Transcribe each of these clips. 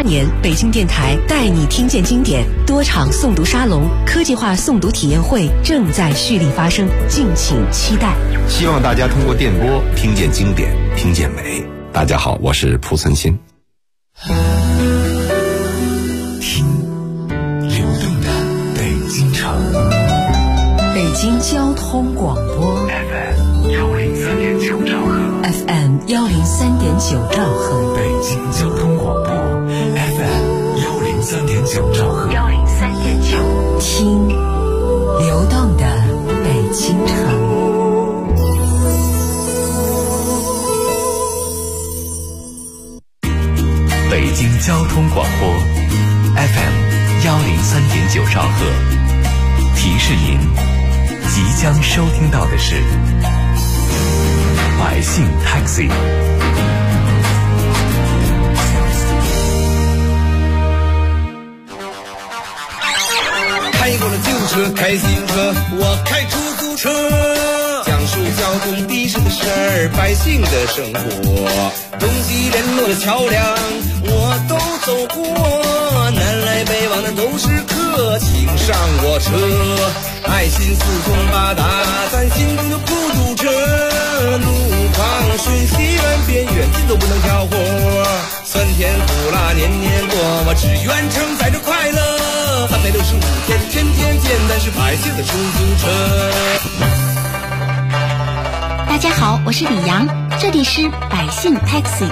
年，北京电台带你听见经典多场诵读沙龙、科技化诵读体验会正在蓄力发生，敬请期待。 希望大家通过电波听见经典，听见美。大家好，我是蒲存昕。 听流动的北京城， 北京交通广播 FM103.9兆赫 ，FM103.9兆赫， 北京交通广播 FM103.9兆赫 ，103.9，听流动的北京城。 北京交通广播 FM103.9兆赫，提示您即将收听到的是百姓 Taxi。 开过了旧车，开自行车，我开出租车，讲述交通的士的事儿，百姓的生活，东西联络的桥梁我都走过，南来北往的都是客，请上我车，爱心四通八达，咱心中的孤独车，路况瞬息万变，远近都不能挑活，酸甜苦辣年年过，我只愿承载着快乐，365天天天见，但是百姓的出租车。 大家好，我是李阳，这里是百姓 Taxi。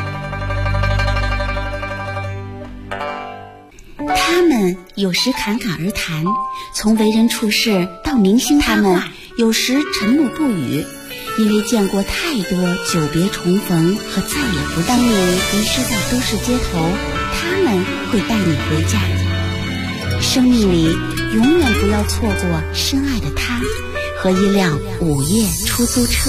他们有时侃侃而谈，从为人处事到明星他们有时沉默不语，因为见过太多久别重逢和再也不当你遗失在都市街头，他们会带你回家。生命里永远不要错过深爱的他和一辆午夜出租车。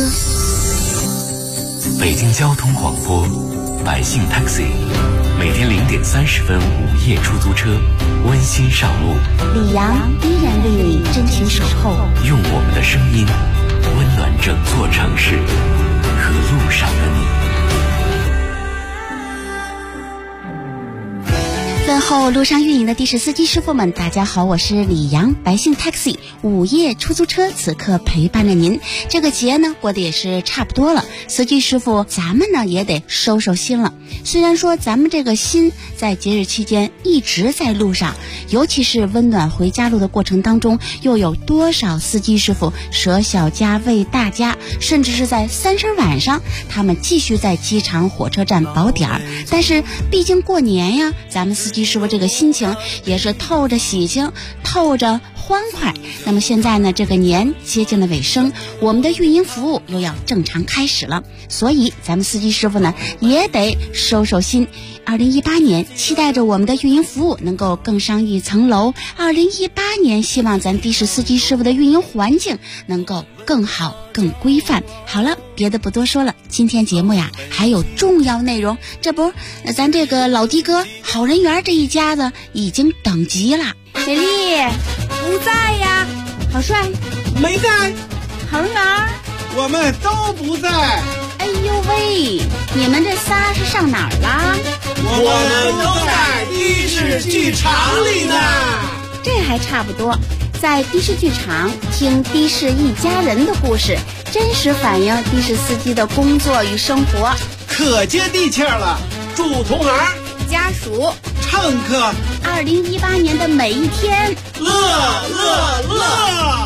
北京交通广播百姓 Taxi， 每天0点30分午夜出租车温馨上路， 李阳依然为你真情守候， 用我们的声音温暖整座城市和路上的你。 问候路上运营的的士司机师傅们，大家好，我是李阳，百姓 Taxi 午夜出租车此刻陪伴着您。这个节呢过得也是差不多了，司机师傅咱们呢也得收收心了。虽然说咱们这个心在节日期间一直在路上，尤其是温暖回家路的过程当中，又有多少司机师傅舍小家为大家，甚至是在30晚上他们继续在机场火车站保点儿。但是毕竟过年呀，咱们司机师傅这个心情也是透着喜庆，透着欢快。那么现在呢，这个年接近了尾声，我们的运营服务又要正常开始了，所以咱们司机师傅呢也得收收心。2018年期待着我们的运营服务能够更上一层楼，2018年希望咱的士司机师傅的运营环境能够更好更规范。好了，别的不多说了，今天节目呀还有重要内容，这不咱这个老的哥好人缘这一家子已经等急了。 美丽不在呀，郝帅没在， 好人缘我们都不在。 哎呦喂，你们这仨是上哪儿了？ 我们都在的士剧场里呢。 这还差不多，在的士剧场听的士一家人的故事，真实反映的士司机的工作与生活， 可接地气了。祝同行、 家属、 乘客 2018年的每一天乐乐乐。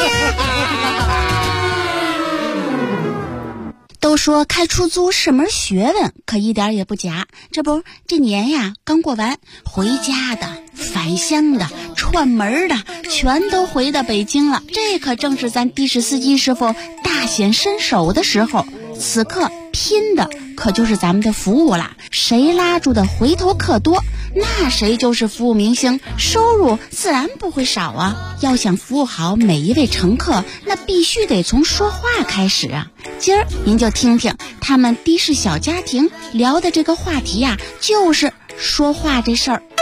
都说开出租是门学问，可一点也不假。这不，这年呀刚过完，回家的、返乡的、串门的，全都回到北京了。这可正是咱的士司机师傅大显身手的时候。此刻拼的可就是咱们的服务啦，谁拉住的回头客多，那谁就是服务明星，收入自然不会少啊。要想服务好每一位乘客，那必须得从说话开始啊。今儿您就听听他们的士小家庭聊的这个话题呀，就是说话这事儿。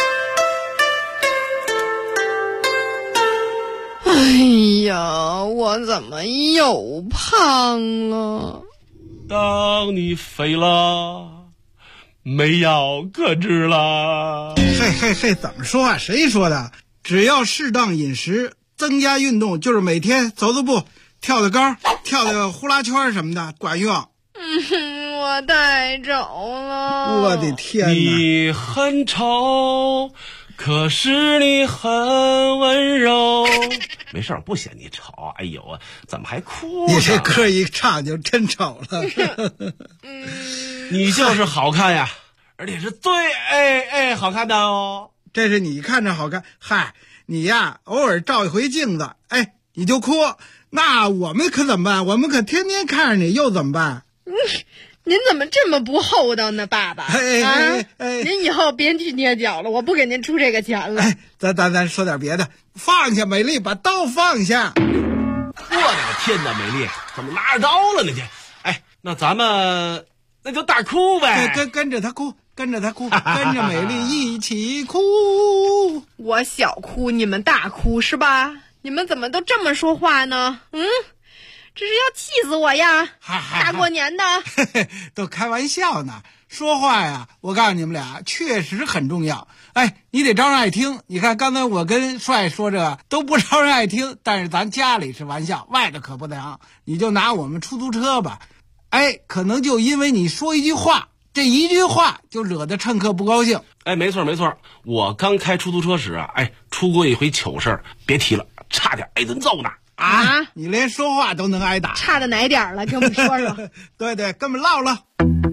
哎呀，我怎么又胖了？ 当你肥了， 没药可治了。 嘿，怎么说话？谁说的？只要适当饮食，增加运动，就是每天走走步、跳跳高、跳跳呼啦圈什么的，管用。 我太丑了。 我的天哪！ 你很丑，可是你很温柔。没事，不嫌你丑。哎呦，怎么还哭呢？ 你这歌一唱就真丑了。 你就是好看呀，而且是最好看的哦。 这是你看着好看，嗨，你呀偶尔照一回镜子，你就哭，那我们可怎么办？我们可天天看着你，又怎么办？ 您怎么这么不厚道呢，爸爸？您以后别去捏脚了，我不给您出这个钱了。 咱说点别的，放下美丽，把刀放下。 我的个天哪，美丽，怎么拿着刀了呢？那咱们那就大哭呗， 跟着他哭，跟着美丽一起哭。 我小哭，你们大哭是吧？你们怎么都这么说话呢？这是要气死我呀！大过年的， 都开玩笑呢。说话呀，我告诉你们俩，确实很重要。你得招人爱听。你看刚才我跟帅说这个都不招人爱听，但是咱家里是玩笑，外头可不能。你就拿我们出租车吧，可能就因为你说一句话，这一句话就惹得乘客不高兴。 没错，我刚开出租车时出过一回糗事儿，别提了，差点挨顿揍呢。 你连说话都能挨打， 差到哪点了？跟我们说说。 对，跟我们唠唠。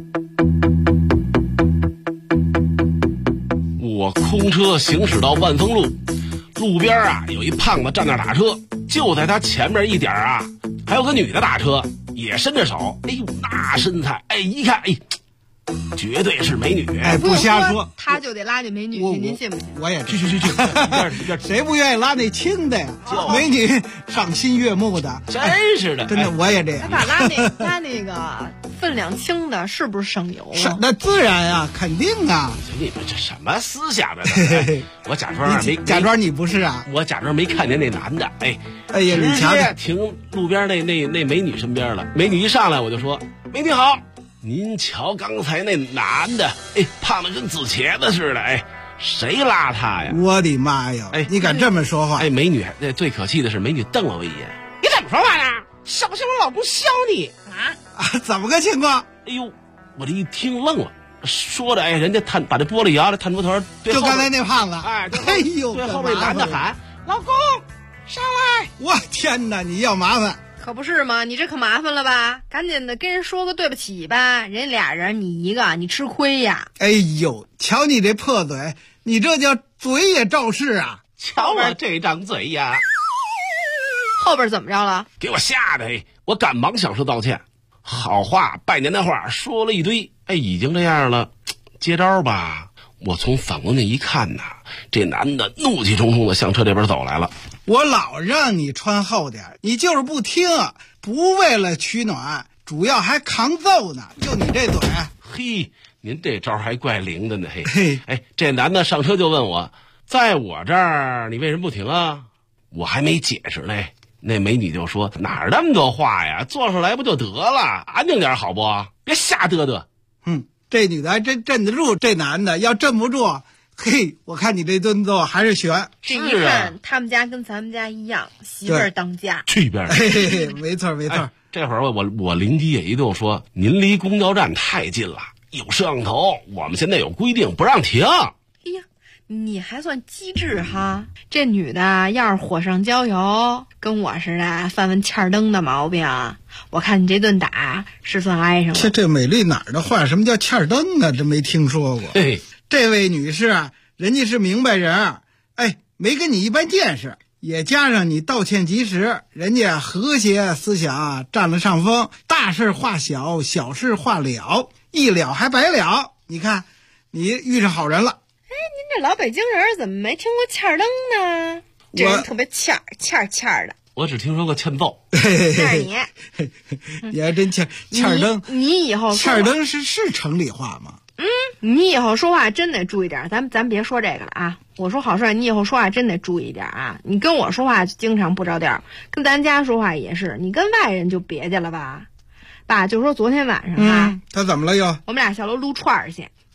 我空车行驶到万丰路，路边有一胖子站那打车，就在他前面一点还有个女的打车，也伸着手。那身材，一看，绝对是美女。 不瞎说， 他就得拉进美女去，您信不信？ 我也去，谁不愿意拉那轻的呀？美女赏心悦目的， 真是的， 真的，我也这样。 他拉那个分量轻的，是不是省油啊？ 那自然啊，肯定啊。 你们这什么思想呢？我假装你不是啊， 我假装没看见那男的。 你瞧瞧， 停路边那美女身边了。美女一上来我就说：“美女好。”您瞧刚才那男的，胖得跟紫茄子似的，谁拉他呀？ 我的妈呀！你敢这么说话？ 美女，最可气的是美女瞪了我一眼。你怎么说话呢？是不是我老公削你啊？ 怎么个情况？ 我这一听愣了，说着人家把这玻璃摇着探出头， 就刚才那胖子， 对后面男的喊：“老公，上来！” 我天哪，你要麻烦。 可不是吗？你这可麻烦了吧？赶紧的跟人说个对不起吧，人俩人你一个，你吃亏呀！ 瞧你这破嘴，你这叫嘴也肇事啊！ 瞧我这张嘴呀！ 后边怎么着了？ 给我吓得我赶忙想说道歉，好话拜年的话说了一堆，已经这样了，接招吧。我从反光镜一看这男的怒气冲冲的向车这边走来了。 我老让你穿厚点，你就是不听，不为了取暖，主要还扛揍呢。就你这嘴， 您这招还怪灵的呢。这男的上车就问我，在我这儿你为什么不停啊？我还没解释呢，那美女就说：“哪儿那么多话呀？坐上来不就得了？安静点好不？别瞎嘚嘚。” 这女的还真镇得住，这男的要镇不住，我看你这顿揍还是悬。 这一看他们家跟咱们家一样，媳妇儿当家。 去一边。 没错。 这会儿我灵机也一动，说：“您离公交站太近了，有摄像头，我们现在有规定不让停。” 你还算机智哈！这女的要是火上浇油，跟我似的犯欠灯的毛病，我看你这顿打是算挨上了。 这美丽哪儿的话？什么叫欠灯啊？这没听说过。这位女士人家是明白人，没跟你一般见识，也加上你道歉及时，人家和谐思想占了上风，大事化小，小事化了，一了还白了。你看，你遇上好人了。 您这老北京人怎么没听过欠灯呢？这人特别欠的。 我只听说过欠揍。 那是你， 你还真欠灯。 你以后欠灯是城里话吗？ 你以后说话真得注意点，咱别说这个了啊！我说郝帅，你以后说话真得注意点啊！你跟我说话经常不着调，跟咱家说话也是，你跟外人就别介了吧？爸，就说昨天晚上他怎么了又？ 我们俩下楼撸串去。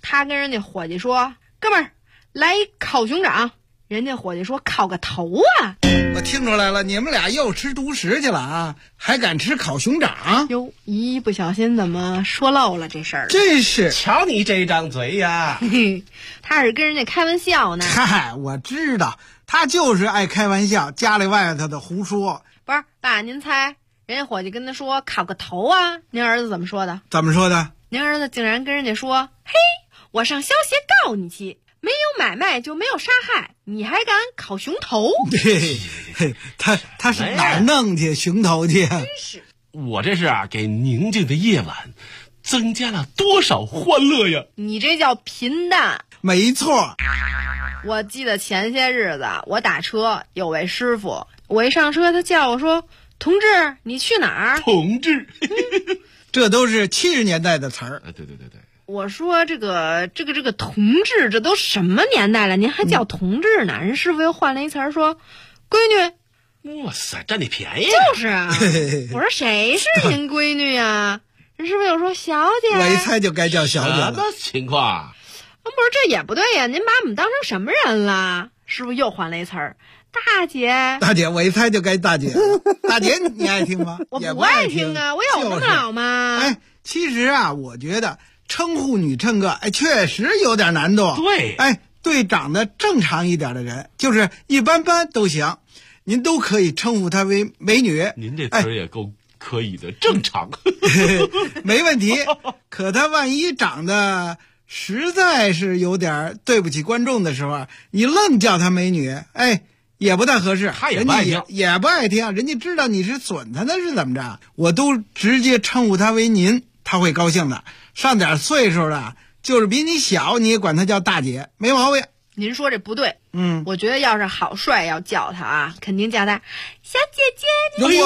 他跟人家伙计说：“哥们儿，来一烤熊掌。”人家伙计说：“烤个头啊！” 我听出来了，你们俩又吃独食去了啊，还敢吃烤熊掌？ 哟，一不小心怎么说漏了这事儿？ 真是， 瞧你这张嘴呀！ 他是跟人家开玩笑呢。 嗨，我知道，他就是爱开玩笑，家里外头的胡说。 不是，爸，您猜，人家伙计跟他说烤个头啊，您儿子怎么说的？ 怎么说的？ 您儿子竟然跟人家说：“嘿，我上消协告你去。”没有买卖就没有杀害，你还敢烤熊头？ 嘿，他是哪儿弄去熊头去？真是， 我这是啊，给宁静的夜晚增加了多少欢乐呀！ 你这叫平淡。 没错。 我记得前些日子我打车，有位师傅，我一上车他叫我说：“同志，你去哪儿？” 同志， 这都是70年代的词儿。 对。 我说这个同志，这都什么年代了，您还叫同志呢？人师傅又换了一词儿说：“闺女。”哇塞，占你便宜！ 就是啊，我说谁是您闺女呀？人师傅又说：“小姐。” 我一猜就该叫小姐了。 什么情况？ 不是，这也不对呀！您把我们当成什么人了？师傅又换了一词儿：“大姐。” 大姐，我一猜就该大姐了。大姐，你爱听吗？ 我不爱听啊，我有那么老吗？ 哎，其实啊，我觉得称呼女乘客，确实有点难度。 对， 对长得正常一点的人，就是一般般都行，您都可以称呼她为美女。 您这词儿也够可以的，正常， 没问题。可她万一长得实在是有点对不起观众的时候，你愣叫她美女，也不太合适。 她也不爱听， 也不爱听，人家知道你是损她的是怎么着？我都直接称呼她为您。他会高兴的，上点岁数的，就是比你小，你也管他叫大姐，没毛病。 您说这不对，我觉得要是郝帅要叫他啊，肯定叫他小姐姐。 我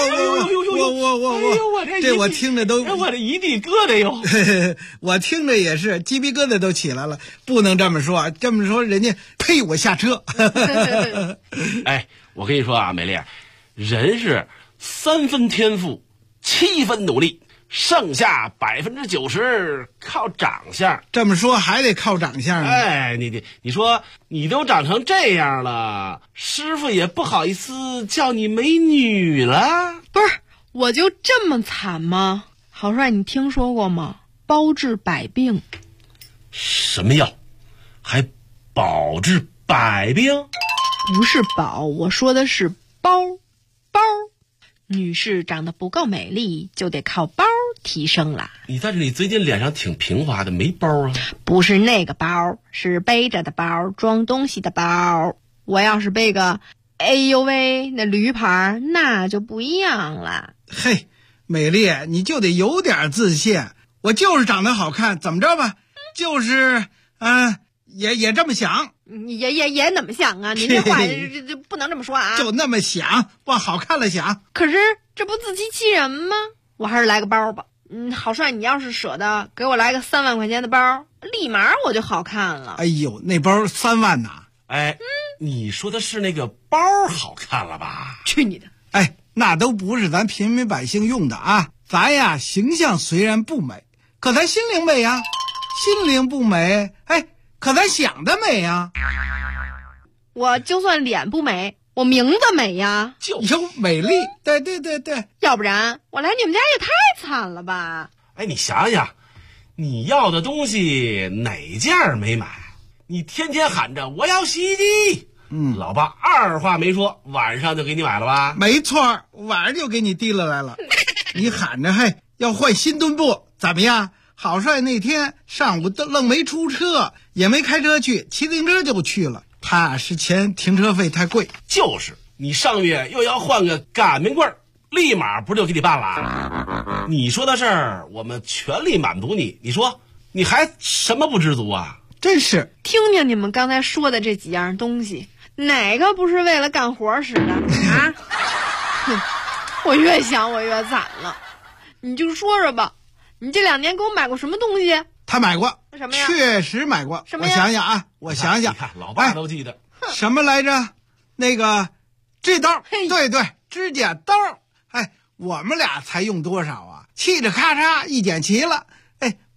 这我听着都， 我这一地疙瘩哟。 我听着也是鸡皮疙瘩都起来了，不能这么说，这么说人家呸我下车。 我跟你说啊，美丽，人是3分天赋，7分努力。剩下90%靠长相。 这么说还得靠长相呢。 你说你都长成这样了，师傅也不好意思叫你美女了。 不是，我就这么惨吗？郝帅，你听说过吗？包治百病。 什么药？还保治百病？ 不是保，我说的是包。女士长得不够美丽，就得靠包提升了。 你在这里最近脸上挺平滑的，没包啊？ 不是那个包，是背着的包，装东西的包。我要是背个，哎呦喂，那驴牌，那就不一样了。 嘿，美丽，你就得有点自信。我就是长得好看，怎么着吧？就是也这么想。 也怎么想啊？您这话这不能这么说啊！ 就那么想，往好看了想。 可是这不自欺欺人吗？我还是来个包吧。郝帅，你要是舍得给我来个3万块钱的包，立马我就好看了。 哎呦，那包3万呐！ 你说的是那个包好看了吧？ 去你的！ 那都不是咱平民百姓用的啊！咱呀，形象虽然不美，可咱心灵美呀。心灵不美，可咱想的美呀。 我就算脸不美，我名字美呀， 有美丽。对， 要不然我来你们家也太惨了吧。 你想想，你要的东西哪件没买？你天天喊着我要洗衣机，老爸二话没说，晚上就给你买了吧？ 没错，晚上就给你提了来了。你喊着要换新墩布，怎么样？郝帅那天上午都愣没出车，也没开车去，骑自行车就去了。怕是嫌停车费太贵。 就是你上月又要换个擀面棍，立马不就给你办了？你说的事儿我们全力满足你，你说你还什么不知足啊？ 真是听听你们刚才说的这几样东西，哪个不是为了干活使的啊？我越想我越惨了。你就说说吧，你这2年给我买过什么东西？ 他买过。 什么呀？ 确实买过。 什么呀？ 我想想， 你看老爸都记得。 什么来着？那个这刀，对，指甲刀。我们俩才用多少啊？嘁哩咔嚓一剪齐了。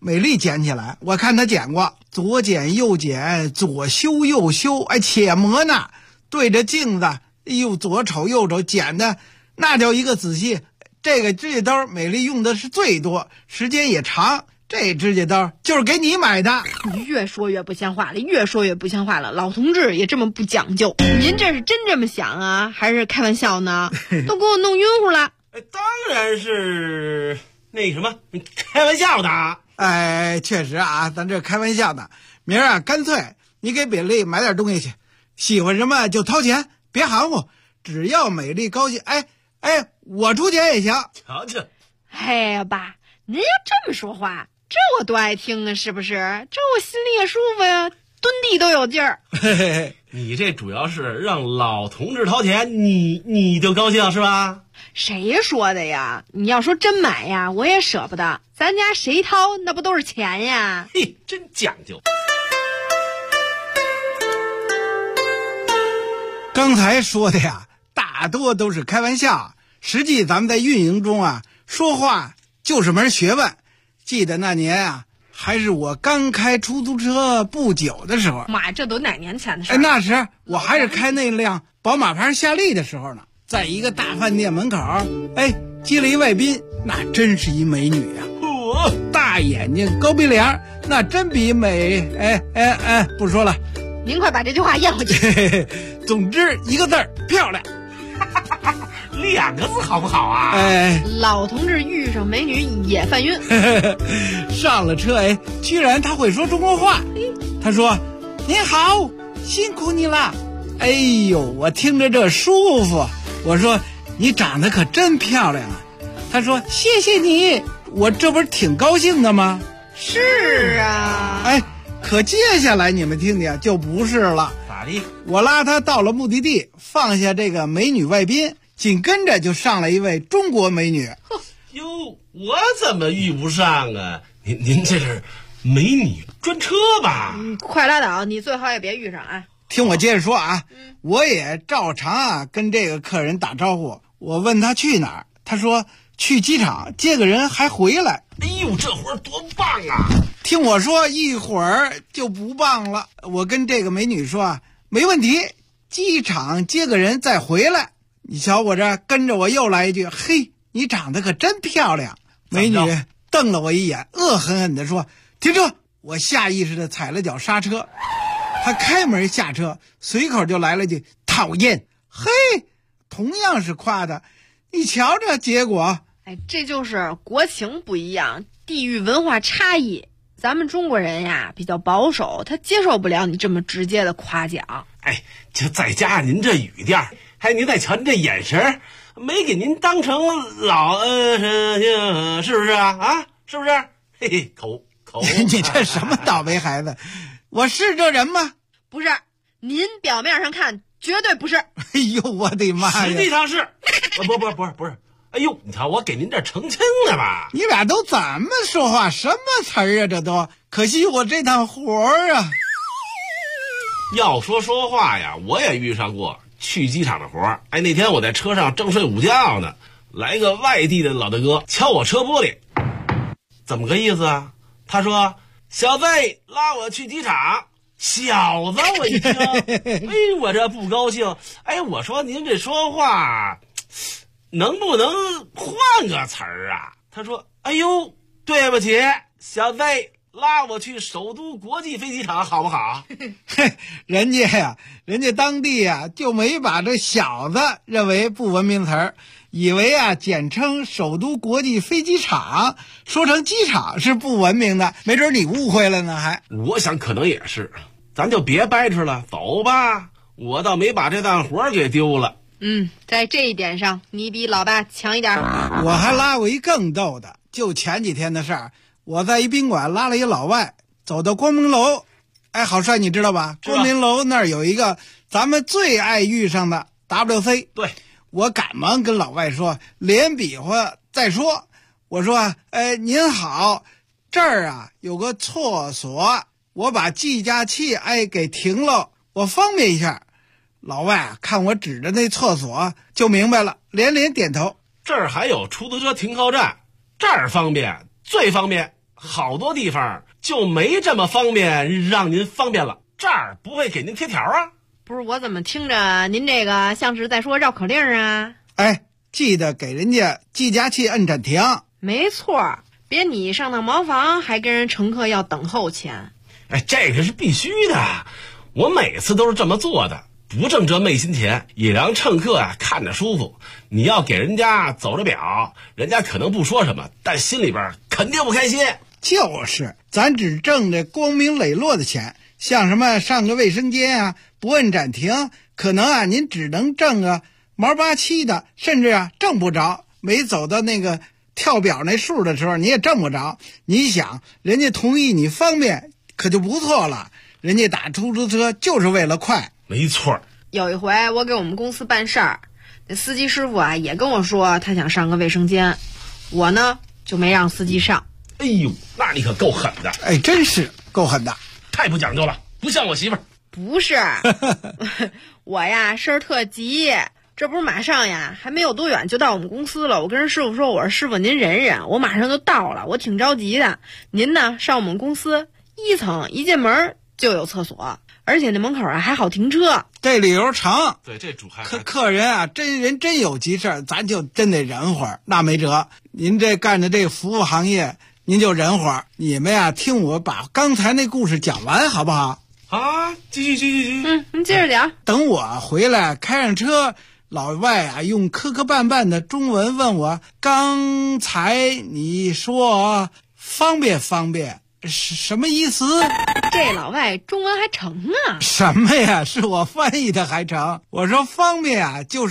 美丽剪起来，我看她剪过，左剪右剪，左修右修，哎，且磨呢，对着镜子，哎呦，左瞅右瞅，剪的那叫一个仔细。这个指甲刀美丽用的是最多，时间也长。这指甲刀就是给你买的。 你越说越不像话了，越说越不像话了。老同志也这么不讲究，您这是真这么想啊，还是开玩笑呢？都给我弄晕乎了。 当然是那什么，开玩笑的。 哎，确实啊，咱这开玩笑的。明儿啊，干脆你给美丽买点东西去，喜欢什么就掏钱，别含糊，只要美丽高兴。哎，我出钱也行。 瞧瞧， 哎呀，爸，您要这么说话，这我多爱听啊，是不是？这我心里也舒服呀，蹲地都有劲儿。 你这主要是让老同志掏钱，你就高兴是吧？ 谁说的呀？你要说真买呀，我也舍不得。咱家谁掏，那不都是钱呀？ 嘿，真讲究。 刚才说的呀，大多都是开玩笑。实际咱们在运营中啊，说话就是门学问。记得那年啊，还是我刚开出租车不久的时候。 妈呀，这都哪年前的事儿？ 那时我还是开那辆宝马牌夏利的时候呢，在一个大饭店门口，接了一外宾，那真是一美女啊，大眼睛高鼻梁，那真比美。不说了， 您快把这句话咽回去。 总之一个字儿，漂亮。 2个字好不好啊？ 老同志遇上美女也犯晕。 上了车，居然他会说中国话。他说：“您好，辛苦你了。”哎呦，我听着这舒服。我说：“你长得可真漂亮啊。”他说：“谢谢你。”我这不是挺高兴的吗？ 是啊。 可接下来你们听听就不是了。 咋的？ 我拉他到了目的地，放下这个美女外宾，紧跟着就上来一位中国美女。 哟，我怎么遇不上啊？您这是美女专车吧？ 快拉倒，你最好也别遇上啊。 听我接着说啊，我也照常啊跟这个客人打招呼。我问他去哪儿，他说去机场接个人还回来。 哎呦，这活儿多棒啊！ 听我说一会儿就不棒了。我跟这个美女说啊，没问题，机场接个人再回来。你瞧我这跟着我又来一句，嘿，你长得可真漂亮。美女瞪了我一眼，恶狠狠地说，停车。我下意识地踩了脚刹车，她开门下车，随口就来了句讨厌。嘿，同样是夸的，你瞧这结果。 这就是国情不一样，地域文化差异。咱们中国人呀比较保守，他接受不了你这么直接的夸奖。 就再加上您这语调，还您再瞧您这眼神，没给您当成老是不是啊？是不是？嘿嘿，口你这什么倒霉孩子？我是这人吗？ 不是，您表面上看绝对不是。 哎呦，我的妈呀！ 实际上是，不是。哎呦，你瞧，我给您这澄清了吧？ 你俩都怎么说话？什么词儿啊？这都可惜我这趟活儿啊！ 要说话呀，我也遇上过去机场的活儿。那天我在车上正睡午觉呢，来个外地的老大哥敲我车玻璃，怎么个意思啊？他说：“小子，拉我去机场。”小子，我一听，我这不高兴。我说您这说话能不能换个词儿啊？他说：“哎呦，对不起，小子，拉我去首都国际飞机场好不好？” 人家当地就没把这小子认为不文明词儿，以为简称首都国际飞机场，说成机场是不文明的，没准你误会了呢。 我想可能也是，咱就别掰扯了，走吧。我倒没把这档活给丢了。 在这一点上你比老爸强一点。 我还拉过一更逗的，就前几天的事儿。我在一宾馆拉了一老外，走到光明楼。郝帅你知道吧？光明楼那儿有一个咱们最爱遇上的 WC。 对， 我赶忙跟老外说，连比划再说。我说您好，这儿有个厕所，我把计价器给停了，我方便一下。老外看我指着那厕所就明白了，连连点头。 这儿还有出租车停靠站，这儿方便，最方便。 好多地方就没这么方便让您方便了，这儿不会给您贴条啊。 不是，我怎么听着您这个像是在说绕口令啊？ 哎，记得给人家计价器摁暂停。 没错，别你上趟茅房还跟人乘客要等候钱。 哎，这个是必须的，我每次都是这么做的，不挣这昧心钱，也让乘客啊看着舒服。你要给人家走着表，人家可能不说什么，但心里边肯定不开心。 就是，咱只挣这光明磊落的钱，像什么上个卫生间啊，不摁暂停，可能啊您只能挣个毛八七的，甚至啊挣不着。没走到那个跳表那数的时候，你也挣不着。你想，人家同意你方便，可就不错了。人家打出租车就是为了快。 没错。 有一回我给我们公司办事儿，那司机师傅啊也跟我说他想上个卫生间，我呢就没让司机上。 哎呦，那你可够狠的。 哎，真是够狠的， 太不讲究了，不像我媳妇儿。 不是我呀事儿特急，这不是马上呀还没有多远就到我们公司了。我跟人师傅说，我说师傅您忍忍，我马上就到了，我挺着急的。您呢上我们公司1层，一进门就有厕所，而且那门口啊还好停车。 这理由长。 对，这主还客人啊，真有急事儿，咱就真得忍会儿，那没辙。您这干的这个服务行业，您就忍会儿。你们呀，听我把刚才那故事讲完，好不好？ 啊，继续。 您接着讲。 等我回来开上车，老外啊用磕磕绊绊的中文问我，刚才你说方便是什么意思？ 这老外中文还成啊？ 什么呀？是我翻译的还成。我说方便啊，就是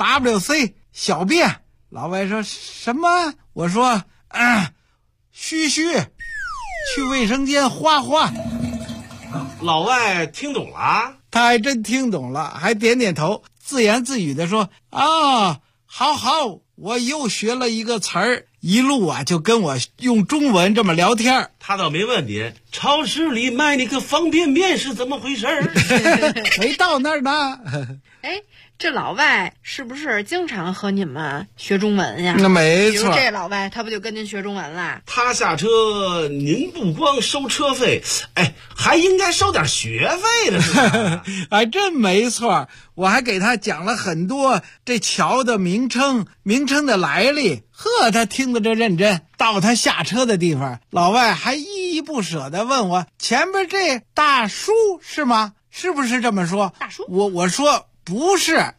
WC 小便。老外说什么？我说嘘，去卫生间花。 老外听懂了啊？ 他还真听懂了，还点点头，自言自语的说啊，好，我又学了一个词儿。一路啊就跟我用中文这么聊天。 他倒没问你超市里卖那个方便面是怎么回事没到那儿呢。 哎，这老外是不是经常和你们学中文呀？ 那没错。 比如这老外他不就跟您学中文啦？ 他下车您不光收车费，哎，还应该收点学费的是吧？ 哎，真没错。我还给他讲了很多这桥的名称的来历。呵，他听得这认真。到他下车的地方，老外还依依不舍地问我，前边这大叔是吗？是不是这么说？ 大叔？ 我说不是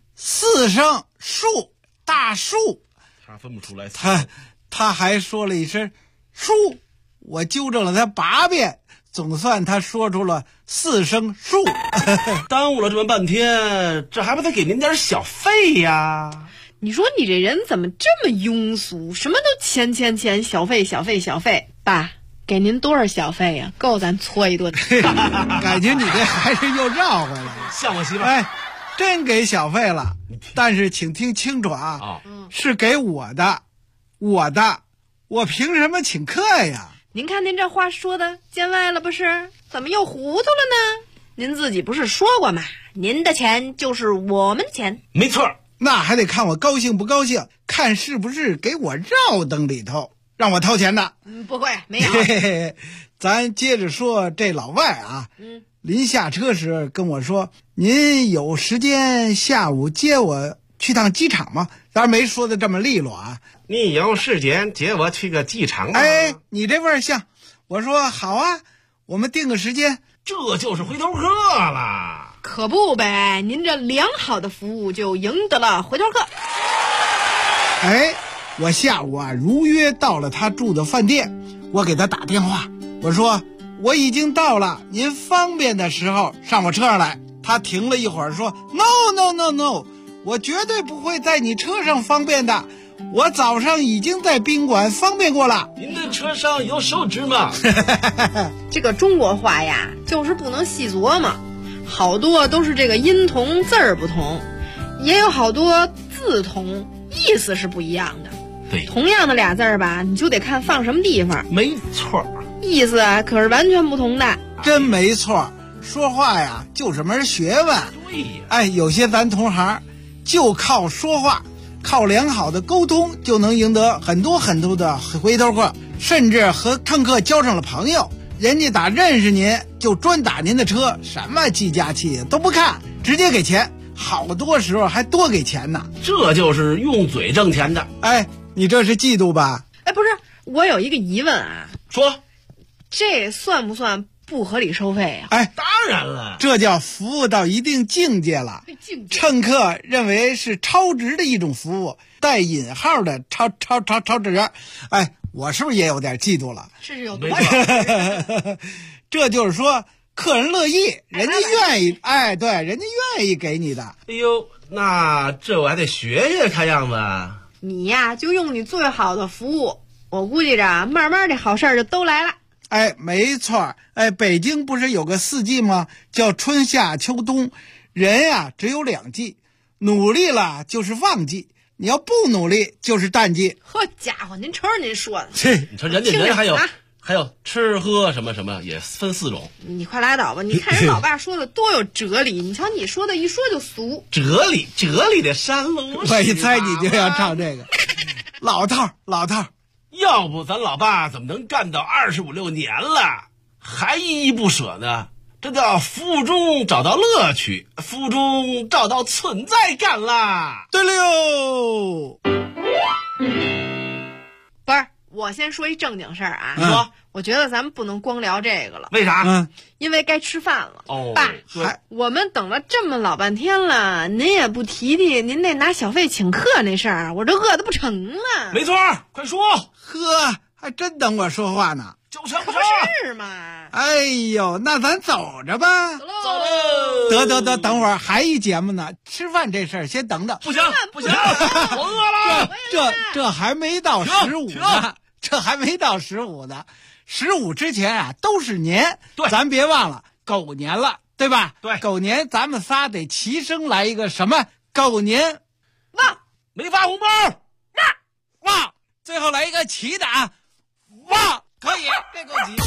，4声树，大树。 他分不出来。 他还说了一声树，我纠正了他8遍，总算他说出了4声树。 耽误了这么半天，这还不得给您点小费呀？ 你说你这人怎么这么庸俗，什么都钱，小费。爸，给您多少小费呀？够咱搓一顿。 感觉你这还是又绕回来了。 像我媳妇儿。 哎，真给小费了，但是请听清楚啊，是给我的，我凭什么请客呀？ 您看您这话说的见外了不是？怎么又糊涂了呢？您自己不是说过吗？您的钱就是我们的钱。 没错。 那还得看我高兴不高兴，看是不是给我绕灯里头，让我掏钱的。 不会，没有。 咱接着说这老外啊，临下车时跟我说，您有时间下午接我去趟机场吗？当然没说的这么利落啊。 你有时间接我去个机场吗？ 哎，你这味儿像。我说好啊，我们定个时间。 这就是回头客了。 可不呗，您这良好的服务就赢得了回头客。 哎，我下午啊如约到了他住的饭店，我给他打电话，我说我已经到了，您方便的时候上我车上来。他停了一会儿说 No， 我绝对不会在你车上方便的，我早上已经在宾馆方便过了。 您的车上有手指吗？ 这个中国话呀就是不能细琢磨，好多都是这个音同字儿不同，也有好多字同，意思是不一样的。 对， 同样的俩字儿吧，你就得看放什么地方。 没错， 意思可是完全不同的。 真没错，说话呀就是门学问。 对呀。 哎，有些咱同行就靠说话，靠良好的沟通就能赢得很多的回头客。 甚至和乘客交上了朋友。人家打认识您就专打您的车，什么计价器都不看，直接给钱，好多时候还多给钱呢。 这就是用嘴挣钱的。 哎，你这是嫉妒吧？ 哎，不是，我有一个疑问啊。 说， 这算不算不合理收费啊？ 哎， 当然了， 这叫服务到一定境界了。乘客认为是超值的一种服务，带引号的超值。哎，我是不是也有点嫉妒了？ 是有多这就是说，客人乐意，人家愿意，哎，对，人家愿意给你的。 哎呦，那这我还得学学看样子。 你呀，就用你最好的服务，我估计着慢慢这好事儿就都来了。 哎，没错。哎，北京不是有个4季吗？叫春夏秋冬。人呀，只有2季，努力了就是旺季，你要不努力就是淡季。 呵家伙，您瞅瞅您说的， 你说人家人还有吃喝什么什么也分4种。 你快拉倒吧！你看人老爸说的多有哲理，你瞧你说的一说就俗。 哲理的山路。 我一猜你就要唱这个。老套。 要不咱老爸怎么能干到25、6年了，还依依不舍呢？这叫服务中找到乐趣，服务中找到存在感啦。 对了哟。 不是，我先说一正经事儿啊。 说， 我觉得咱们不能光聊这个了。 为啥？ 因为该吃饭了。爸，我们等了这么老半天了，您也不提您那拿小费请客那事儿，我这饿得不成了。 没错，快说。 呵，还真等我说话呢。 可不是嘛？ 哎呦，那咱走着吧。 走喽。 得，等会儿还一节目呢。吃饭这事儿先等等。 不行，我饿了。 这还没到15呢，这还没到15呢。15之前啊都是年， 对， 咱别忘了狗年了，对吧？ 对， 狗年咱们仨得齐声来一个什么？狗年旺， 没发红包， 旺，最后来一个齐的啊，旺，可以，别给我急。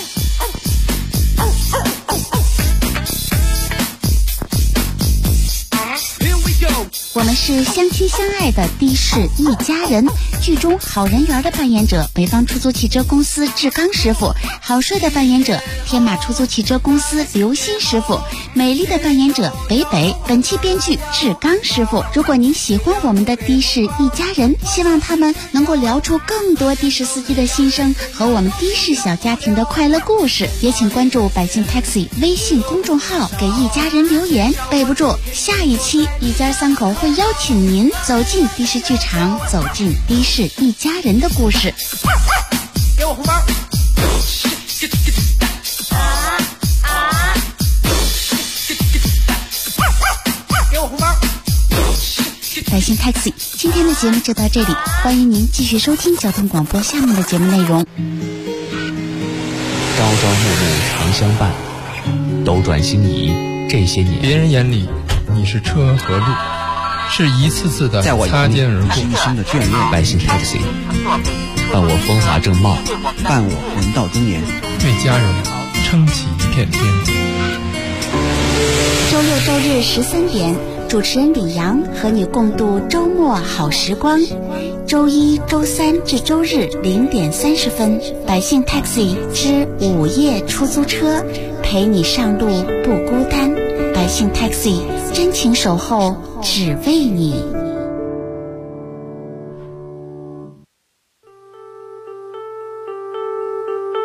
我们是相亲相爱的的士一家人。剧中好人缘的扮演者北方出租汽车公司志刚师傅，好帅的扮演者天马出租汽车公司刘鑫师傅，美丽的扮演者北。本期编剧志刚师傅。如果您喜欢我们的的士一家人，希望他们能够聊出更多的士司机的心声和我们的士小家庭的快乐故事，也请关注百姓 Taxi 微信公众号，给一家人留言。备不住，下一期一家3口会邀请您走进的士剧场，走进的士一家人的故事。 给我红包。给我红包。 百姓 Taxi 今天的节目就到这里，欢迎您继续收听交通广播下面的节目内容。 朝朝暮暮常相伴，斗转星移这些年， 别人眼里你是车和路，是一次次的擦肩而过。 深深的眷恋。 百姓 Taxi 伴我风华正茂， 伴我人到中年， 为家人撑起一片天。 周6周日13点，主持人李阳和你共度周末好时光。周1、周3至周日0点30分，百姓 Taxi 之午夜出租车，陪你上路不孤单。百姓 Taxi 真情守候，只为你。